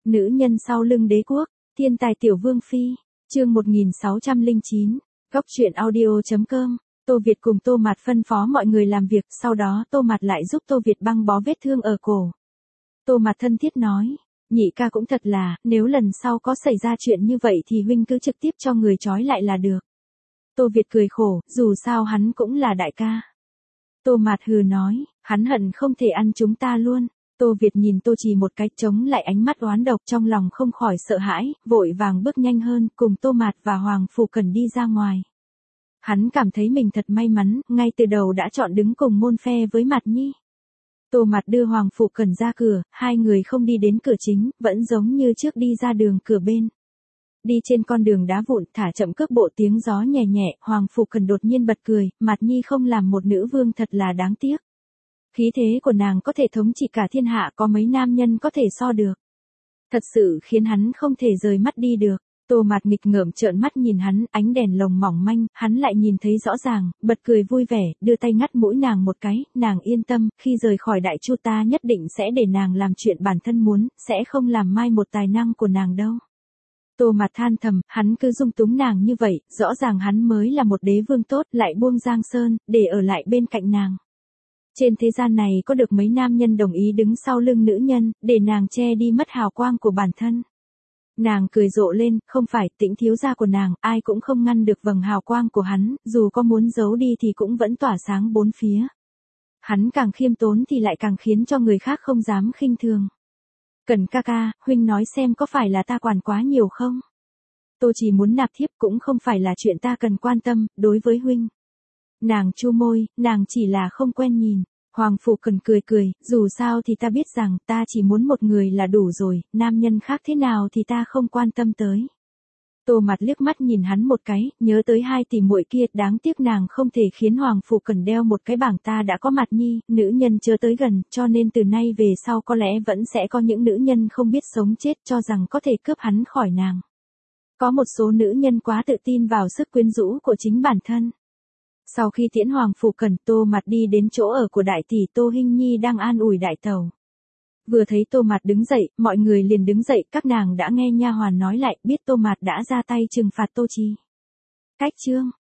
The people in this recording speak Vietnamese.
Nữ nhân sau lưng đế quốc, thiên tài tiểu vương phi, chương 1609, góc truyện audio.com. Tô Việt cùng Tô Mạt phân phó mọi người làm việc, sau đó Tô Mạt lại giúp Tô Việt băng bó vết thương ở cổ. Tô Mạt thân thiết nói, nhị ca cũng thật là, nếu lần sau có xảy ra chuyện như vậy thì huynh cứ trực tiếp cho người trói lại là được. Tô Việt cười khổ, dù sao hắn cũng là đại ca. Tô Mạt hừ nói, hắn hận không thể ăn chúng ta luôn. Tô Việt nhìn Tô Trì một cái, chống lại ánh mắt oán độc, trong lòng không khỏi sợ hãi, vội vàng bước nhanh hơn, cùng Tô Mạt và Hoàng Phủ Cần đi ra ngoài. Hắn cảm thấy mình thật may mắn, ngay từ đầu đã chọn đứng cùng môn phe với Mạt Nhi. Tô Mạt đưa Hoàng Phủ Cần ra cửa, hai người không đi đến cửa chính, vẫn giống như trước đi ra đường cửa bên. Đi trên con đường đá vụn, thả chậm cước bộ, tiếng gió nhẹ nhẹ, Hoàng Phủ Cần đột nhiên bật cười, Mạt Nhi không làm một nữ vương thật là đáng tiếc. Khí thế của nàng có thể thống trị cả thiên hạ, có mấy nam nhân có thể so được. Thật sự khiến hắn không thể rời mắt đi được. Tô Mạt nghịch ngợm trợn mắt nhìn hắn, ánh đèn lồng mỏng manh, hắn lại nhìn thấy rõ ràng, bật cười vui vẻ, đưa tay ngắt mũi nàng một cái, nàng yên tâm, khi rời khỏi Đại Chu ta nhất định sẽ để nàng làm chuyện bản thân muốn, sẽ không làm mai một tài năng của nàng đâu. Tô Mạt than thầm, hắn cứ dung túng nàng như vậy, rõ ràng hắn mới là một đế vương tốt, lại buông Giang Sơn, để ở lại bên cạnh nàng. Trên thế gian này có được mấy nam nhân đồng ý đứng sau lưng nữ nhân, để nàng che đi mất hào quang của bản thân. Nàng cười rộ lên, không phải, Tĩnh thiếu gia của nàng, ai cũng không ngăn được vầng hào quang của hắn, dù có muốn giấu đi thì cũng vẫn tỏa sáng bốn phía. Hắn càng khiêm tốn thì lại càng khiến cho người khác không dám khinh thường. Cần ca ca, huynh nói xem có phải là ta quản quá nhiều không? Tôi chỉ muốn nạp thiếp cũng không phải là chuyện ta cần quan tâm, đối với huynh. Nàng chu môi, nàng chỉ là không quen nhìn. Hoàng Phủ Cần cười cười, dù sao thì ta biết rằng ta chỉ muốn một người là đủ rồi, nam nhân khác thế nào thì ta không quan tâm tới. Tô Mạt liếc mắt nhìn hắn một cái, nhớ tới hai tỷ muội kia, đáng tiếc nàng không thể khiến Hoàng Phủ Cần đeo một cái bảng ta đã có Mạt Nhi, nữ nhân chớ tới gần, cho nên từ nay về sau có lẽ vẫn sẽ có những nữ nhân không biết sống chết cho rằng có thể cướp hắn khỏi nàng. Có một số nữ nhân quá tự tin vào sức quyến rũ của chính bản thân. Sau khi tiễn Hoàng Phủ Cần, Tô Mạt đi đến chỗ ở của đại tỷ Tô Hinh Nhi đang an ủi đại tẩu. Vừa thấy Tô Mạt đứng dậy, mọi người liền đứng dậy, các nàng đã nghe nha hoàn nói lại, biết Tô Mạt đã ra tay trừng phạt Tô Trì. Cách chương